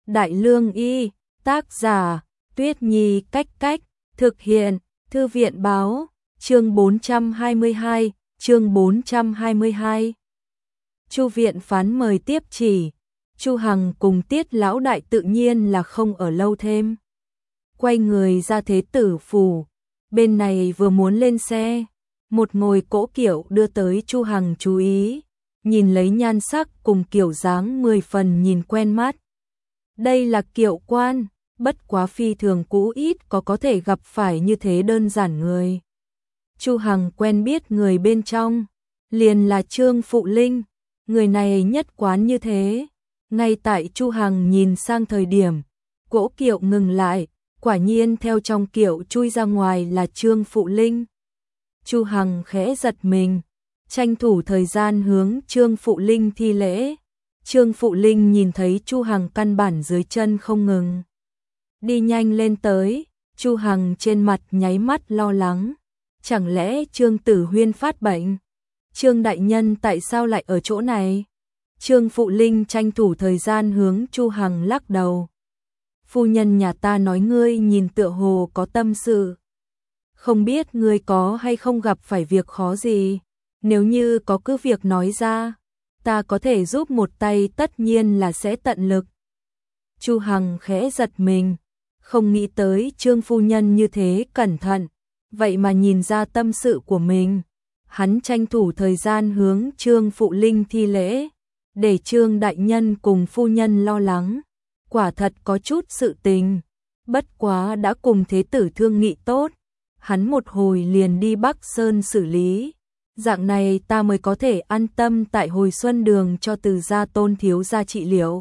Đại Lương Y, tác giả, Tuyết Nhi Cách Cách, thực hiện, Thư viện báo, chương 422, chương 422. Chu viện phán mời tiếp chỉ, Chu Hằng cùng Tiết lão đại tự nhiên là không ở lâu thêm. Quay người ra Thế Tử phủ, bên này vừa muốn lên xe, một ngồi cỗ kiệu đưa tới. Chu Hằng chú ý, nhìn lấy nhan sắc cùng kiểu dáng 10 phần nhìn quen mắt. Đây là kiệu quan, bất quá phi thường cũ ít có thể gặp phải như thế đơn giản người. Chu Hằng quen biết người bên trong, liền là Trương Phụ Linh, người này nhất quán như thế. Ngay tại Chu Hằng nhìn sang thời điểm, cỗ kiệu ngừng lại, quả nhiên theo trong kiệu chui ra ngoài là Trương Phụ Linh. Chu Hằng khẽ giật mình, tranh thủ thời gian hướng Trương Phụ Linh thi lễ. Trương Phụ Linh nhìn thấy Chu Hằng căn bản dưới chân không ngừng, đi nhanh lên tới. Chu Hằng trên mặt nháy mắt lo lắng, chẳng lẽ Trương Tử Huyên phát bệnh? Trương đại nhân tại sao lại ở chỗ này? Trương Phụ Linh tranh thủ thời gian hướng Chu Hằng lắc đầu. Phu nhân nhà ta nói ngươi nhìn tựa hồ có tâm sự. Không biết ngươi có hay không gặp phải việc khó gì? Nếu như có cứ việc nói ra, ta có thể giúp một tay, tất nhiên là sẽ tận lực. Chu Hằng khẽ giật mình, không nghĩ tới Trương phu nhân như thế cẩn thận, vậy mà nhìn ra tâm sự của mình. Hắn tranh thủ thời gian hướng Trương Phụ Linh thi lễ, để Trương đại nhân cùng phu nhân lo lắng. Quả thật có chút sự tình, bất quá đã cùng thế tử thương nghị tốt, hắn một hồi liền đi Bắc Sơn xử lý. Dạng này ta mới có thể an tâm tại Hồi Xuân Đường cho Từ gia Tôn thiếu gia trị liệu.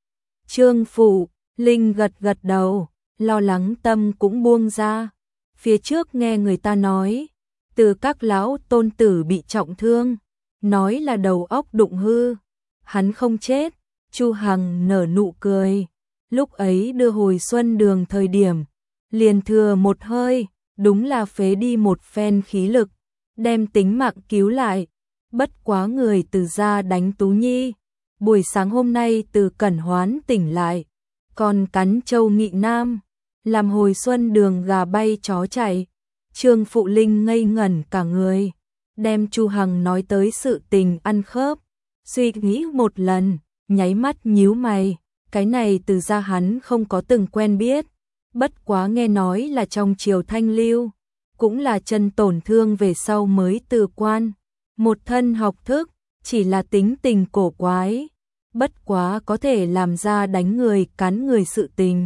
Trương Phụ Linh gật gật đầu, lo lắng tâm cũng buông ra. Phía trước nghe người ta nói, Từ các lão tôn tử bị trọng thương, nói là đầu óc đụng hư, hắn không chết. Chu Hằng nở nụ cười, lúc ấy đưa Hồi Xuân Đường thời điểm, liền thừa một hơi, đúng là phế đi một phen khí lực, đem tính mạng cứu lại. Bất quá người Từ gia đánh Tú Nhi, buổi sáng hôm nay Từ Cẩn Hoán tỉnh lại, còn cắn Châu Nghị Nam, làm Hồi Xuân Đường gà bay chó chạy. Trương Phụ Linh ngây ngẩn cả người, đem Chu Hằng nói tới sự tình ăn khớp, suy nghĩ một lần, nháy mắt nhíu mày. Cái này Từ gia hắn không có từng quen biết, bất quá nghe nói là trong triều Thanh Lưu, cũng là chân tổn thương về sau mới từ quan, một thân học thức, chỉ là tính tình cổ quái, bất quá có thể làm ra đánh người cắn người sự tình.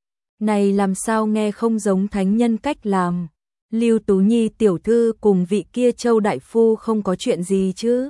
Này làm sao nghe không giống thánh nhân cách làm. Lưu Tú Nhi tiểu thư cùng vị kia Châu đại phu không có chuyện gì chứ?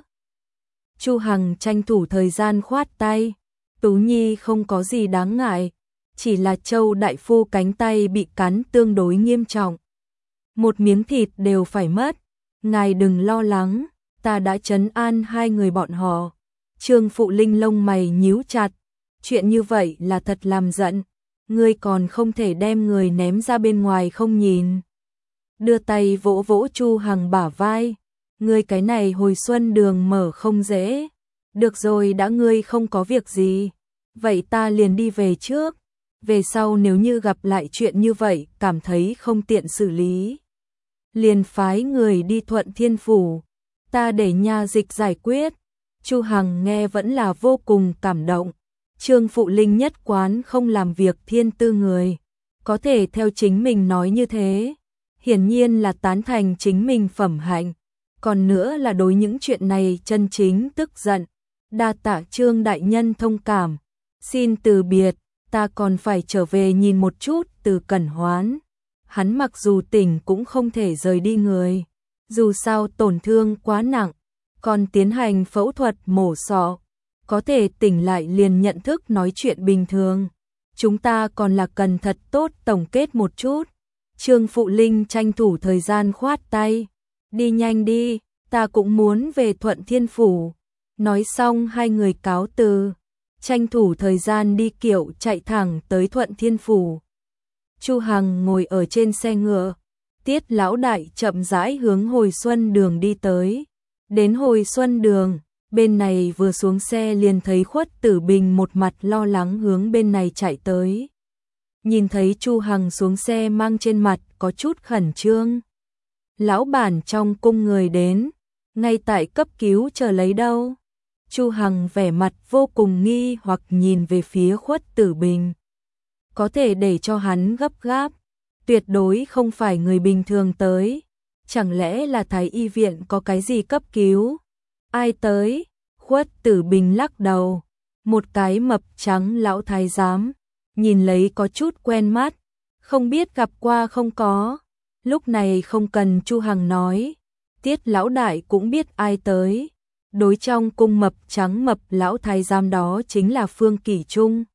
Chu Hằng tranh thủ thời gian khoát tay, Tú Nhi không có gì đáng ngại, chỉ là Châu đại phu cánh tay bị cắn tương đối nghiêm trọng, một miếng thịt đều phải mất. Ngài đừng lo lắng, ta đã trấn an hai người bọn họ. Trương Phụ Linh lông mày nhíu chặt, chuyện như vậy là thật làm giận, ngươi còn không thể đem người ném ra bên ngoài không nhìn. Đưa tay vỗ vỗ Chu Hằng bả vai, ngươi cái này Hồi Xuân Đường mở không dễ. Được rồi, đã ngươi không có việc gì, vậy ta liền đi về trước. Về sau nếu như gặp lại chuyện như vậy cảm thấy không tiện xử lý, liền phái người đi Thuận Thiên phủ, ta để nha dịch giải quyết. Chu Hằng nghe vẫn là vô cùng cảm động. Trương Phụ Linh nhất quán không làm việc thiên tư người, có thể theo chính mình nói như thế, hiển nhiên là tán thành chính mình phẩm hạnh, còn nữa là đối những chuyện này chân chính tức giận. Đa tạ Trương đại nhân thông cảm, xin từ biệt, ta còn phải trở về nhìn một chút Từ Cẩn Hoán. Hắn mặc dù tỉnh cũng không thể rời đi người, dù sao tổn thương quá nặng, còn tiến hành phẫu thuật mổ sọ, có thể tỉnh lại liền nhận thức nói chuyện bình thường. Chúng ta còn là cần thật tốt tổng kết một chút. Trương Phụ Linh tranh thủ thời gian khoát tay, đi nhanh đi, ta cũng muốn về Thuận Thiên phủ. Nói xong hai người cáo từ, tranh thủ thời gian đi kiệu chạy thẳng tới Thuận Thiên phủ. Chu Hằng ngồi ở trên xe ngựa, Tiết lão đại chậm rãi hướng Hồi Xuân Đường đi tới. Đến Hồi Xuân Đường, Bên này vừa xuống xe liền thấy Khuất Tử Bình một mặt lo lắng hướng bên này chạy tới. Nhìn thấy Chu Hằng xuống xe mang trên mặt có chút khẩn trương. Lão bản trong cung người đến, ngay tại cấp cứu chờ lấy đâu. Chu Hằng vẻ mặt vô cùng nghi hoặc nhìn về phía Khuất Tử Bình. Có thể để cho hắn gấp gáp, tuyệt đối không phải người bình thường tới. Chẳng lẽ là Thái y viện có cái gì cấp cứu? Ai tới? Khuất Tử Bình lắc đầu. Một cái mập trắng lão thái giám, nhìn lấy có chút quen mắt, không biết gặp qua không có. Lúc này không cần Chu Hằng nói, Tiết lão đại cũng biết ai tới. Đối trong cung mập trắng mập lão thái giám đó chính là Phương Kỷ Trung.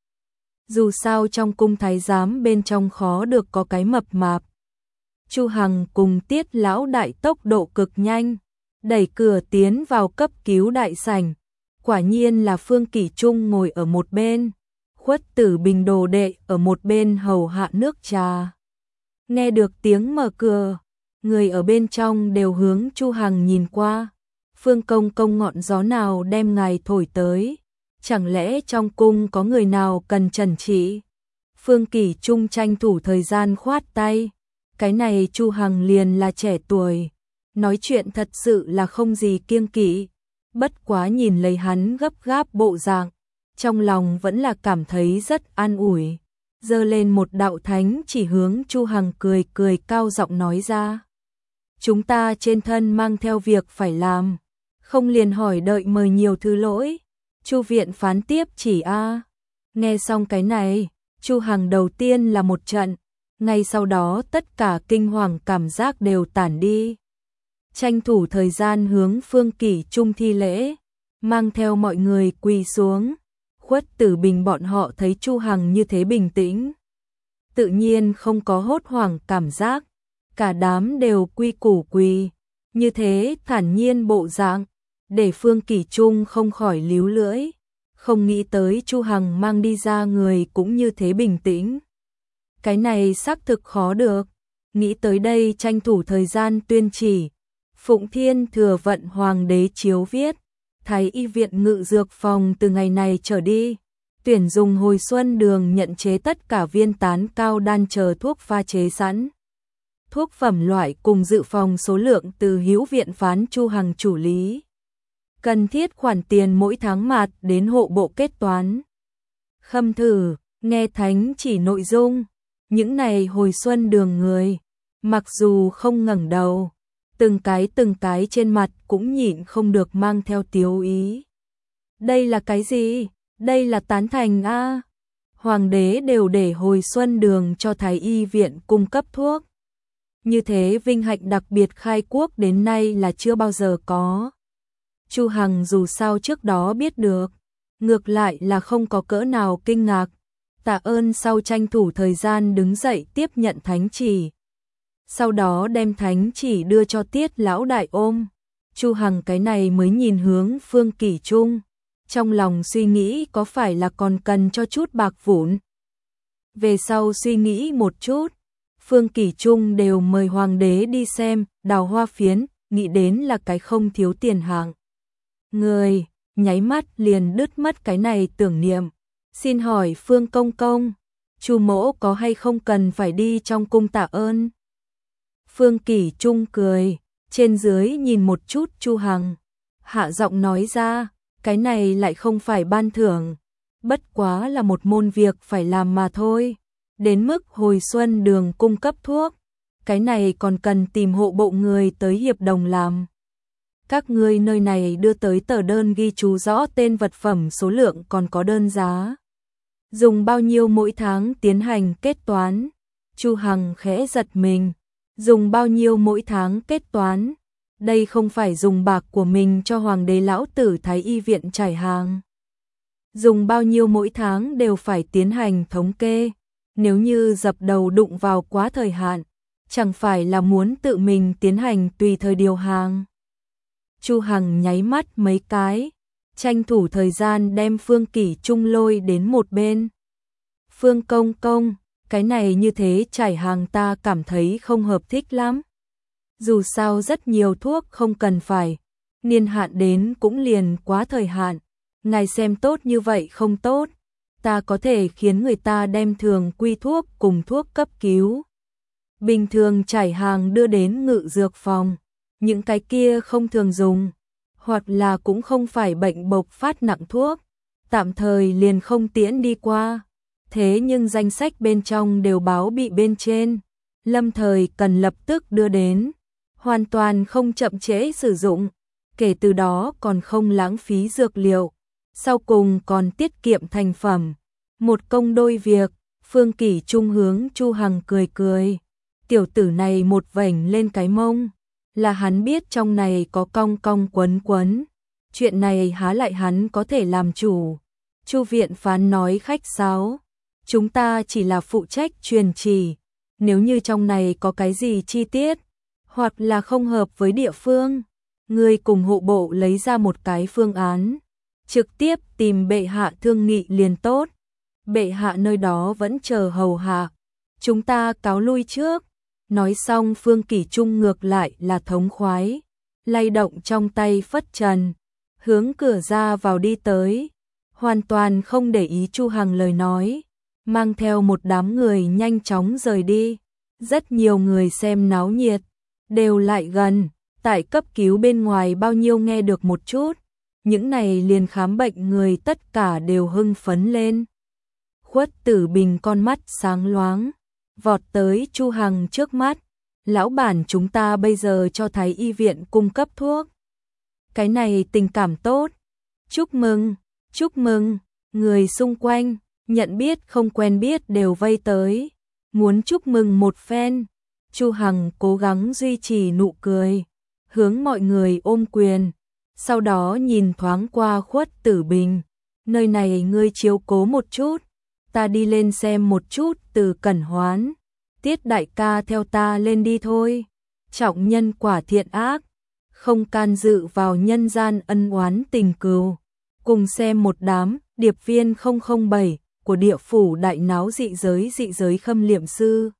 Dù sao trong cung thái giám bên trong khó được có cái mập mạp. Chu Hằng cùng Tiết lão đại tốc độ cực nhanh, đẩy cửa tiến vào cấp cứu đại sảnh. Quả nhiên là Phương Kỷ Trung ngồi ở một bên, Khuất Tử Bình đồ đệ ở một bên hầu hạ nước trà. Nghe được tiếng mở cửa, người ở bên trong đều hướng Chu Hằng nhìn qua. Phương công công ngọn gió nào đem ngài thổi tới? Chẳng lẽ trong cung có người nào cần trần trị? Phương Kỷ Trung tranh thủ thời gian khoát tay. Cái này Chu Hằng liền là trẻ tuổi, nói chuyện thật sự là không gì kiêng kỵ. Bất quá nhìn lấy hắn gấp gáp bộ dạng, trong lòng vẫn là cảm thấy rất an ủi. Giơ lên một đạo thánh chỉ hướng Chu Hằng cười cười cao giọng nói ra. Chúng ta trên thân mang theo việc phải làm, không liền hỏi đợi mời nhiều thứ lỗi. Chu viện phán tiếp chỉ a. Nghe xong cái này, Chu Hằng đầu tiên là một trận, ngay sau đó tất cả kinh hoàng cảm giác đều tản đi. Tranh thủ thời gian hướng Phương Kỷ Trung thi lễ, mang theo mọi người quỳ xuống. Khuất Tử Bình bọn họ thấy Chu Hằng như thế bình tĩnh, tự nhiên không có hốt hoảng cảm giác, cả đám đều quy củ quỳ, như thế thản nhiên bộ dạng, để Phương Kỷ Trung không khỏi líu lưỡi, không nghĩ tới Chu Hằng mang đi ra người cũng như thế bình tĩnh. Cái này xác thực khó được, nghĩ tới đây tranh thủ thời gian tuyên chỉ. Phụng Thiên thừa vận hoàng đế chiếu viết, Thái y viện ngự dược phòng từ ngày này trở đi, tuyển dùng hồi xuân đường nhận chế tất cả viên tán cao đan chờ thuốc pha chế sẵn. Thuốc phẩm loại cùng dự phòng số lượng từ hữu viện phán Chu Hằng chủ lý. Cần thiết khoản tiền mỗi tháng mạt đến hộ bộ kết toán. Khâm thử, nghe thánh chỉ nội dung, những này hồi xuân đường người, mặc dù không ngẩng đầu, từng cái trên mặt cũng nhịn không được mang theo tiếu ý. Đây là cái gì? Đây là tán thành a. Hoàng đế đều để hồi xuân đường cho Thái y viện cung cấp thuốc. Như thế vinh hạnh đặc biệt khai quốc đến nay là chưa bao giờ có. Chu Hằng dù sao trước đó biết được, ngược lại là không có cỡ nào kinh ngạc. Tạ ơn sau tranh thủ thời gian đứng dậy tiếp nhận thánh chỉ. Sau đó đem thánh chỉ đưa cho Tiết lão đại ôm. Chu Hằng cái này mới nhìn hướng Phương Kỷ Trung, trong lòng suy nghĩ có phải là còn cần cho chút bạc vụn. Về sau suy nghĩ một chút, Phương Kỷ Trung đều mời hoàng đế đi xem Đào Hoa Phiến, nghĩ đến là cái không thiếu tiền hạng. Người, nháy mắt liền đứt mất cái này tưởng niệm. Xin hỏi Phương công công, Chu mỗ có hay không cần phải đi trong cung tạ ơn? Phương Kỷ Trung cười, trên dưới nhìn một chút Chu Hằng, hạ giọng nói ra, cái này lại không phải ban thưởng, bất quá là một môn việc phải làm mà thôi. Đến mức hồi xuân đường cung cấp thuốc, cái này còn cần tìm hộ bộ người tới hiệp đồng làm. Các ngươi nơi này đưa tới tờ đơn ghi chú rõ tên vật phẩm, số lượng, còn có đơn giá. Dùng bao nhiêu mỗi tháng tiến hành kết toán? Chu Hằng khẽ giật mình. Dùng bao nhiêu mỗi tháng kết toán? Đây không phải dùng bạc của mình cho hoàng đế lão tử Thái y viện trải hàng. Dùng bao nhiêu mỗi tháng đều phải tiến hành thống kê. Nếu như dập đầu đụng vào quá thời hạn, chẳng phải là muốn tự mình tiến hành tùy thời điều hàng. Chu Hằng nháy mắt mấy cái, tranh thủ thời gian đem Phương Kỷ Trung lôi đến một bên. Phương công công, cái này như thế trải hàng ta cảm thấy không hợp thích lắm. Dù sao rất nhiều thuốc không cần phải niên hạn đến cũng liền quá thời hạn, ngài xem tốt như vậy không tốt, ta có thể khiến người ta đem thường quy thuốc cùng thuốc cấp cứu bình thường trải hàng đưa đến ngự dược phòng, những cái kia không thường dùng, hoặc là cũng không phải bệnh bộc phát nặng thuốc, tạm thời liền không tiễn đi qua. Thế nhưng danh sách bên trong đều báo bị bên trên, lâm thời cần lập tức đưa đến, hoàn toàn không chậm trễ sử dụng, kể từ đó còn không lãng phí dược liệu, sau cùng còn tiết kiệm thành phẩm, một công đôi việc. Phương Kỷ Trung hướng Chu Hằng cười cười, tiểu tử này một vểnh lên cái mông, là hắn biết trong này có cong cong quấn quấn, chuyện này há lại hắn có thể làm chủ. Chu viện phán nói khách sáo, chúng ta chỉ là phụ trách truyền chỉ, nếu như trong này có cái gì chi tiết, hoặc là không hợp với địa phương, người cùng hộ bộ lấy ra một cái phương án, trực tiếp tìm bệ hạ thương nghị liền tốt, bệ hạ nơi đó vẫn chờ hầu hạ, chúng ta cáo lui trước. Nói xong Phương Kỷ Trung ngược lại là thống khoái, lay động trong tay phất trần, hướng cửa ra vào đi tới, hoàn toàn không để ý Chu Hằng lời nói, mang theo một đám người nhanh chóng rời đi. Rất nhiều người xem náo nhiệt, đều lại gần, tại cấp cứu bên ngoài bao nhiêu nghe được một chút, những này liền khám bệnh người tất cả đều hưng phấn lên. Khuất Tử Bình con mắt sáng loáng, vọt tới Chu Hằng trước mắt, lão bản chúng ta bây giờ cho Thái y viện cung cấp thuốc. Cái này tình cảm tốt, chúc mừng, chúc mừng, người xung quanh, nhận biết không quen biết đều vây tới, muốn chúc mừng một phen. Chu Hằng cố gắng duy trì nụ cười, hướng mọi người ôm quyền, sau đó nhìn thoáng qua Khuất Tử Bình, nơi này ngươi chiếu cố một chút, ta đi lên xem một chút Từ Cẩn Hoán, Tiết đại ca theo ta lên đi thôi, trọng nhân quả thiện ác, không can dự vào nhân gian ân oán tình cừu, cùng xem một đám điệp viên 007 của địa phủ đại náo dị giới khâm liệm sư.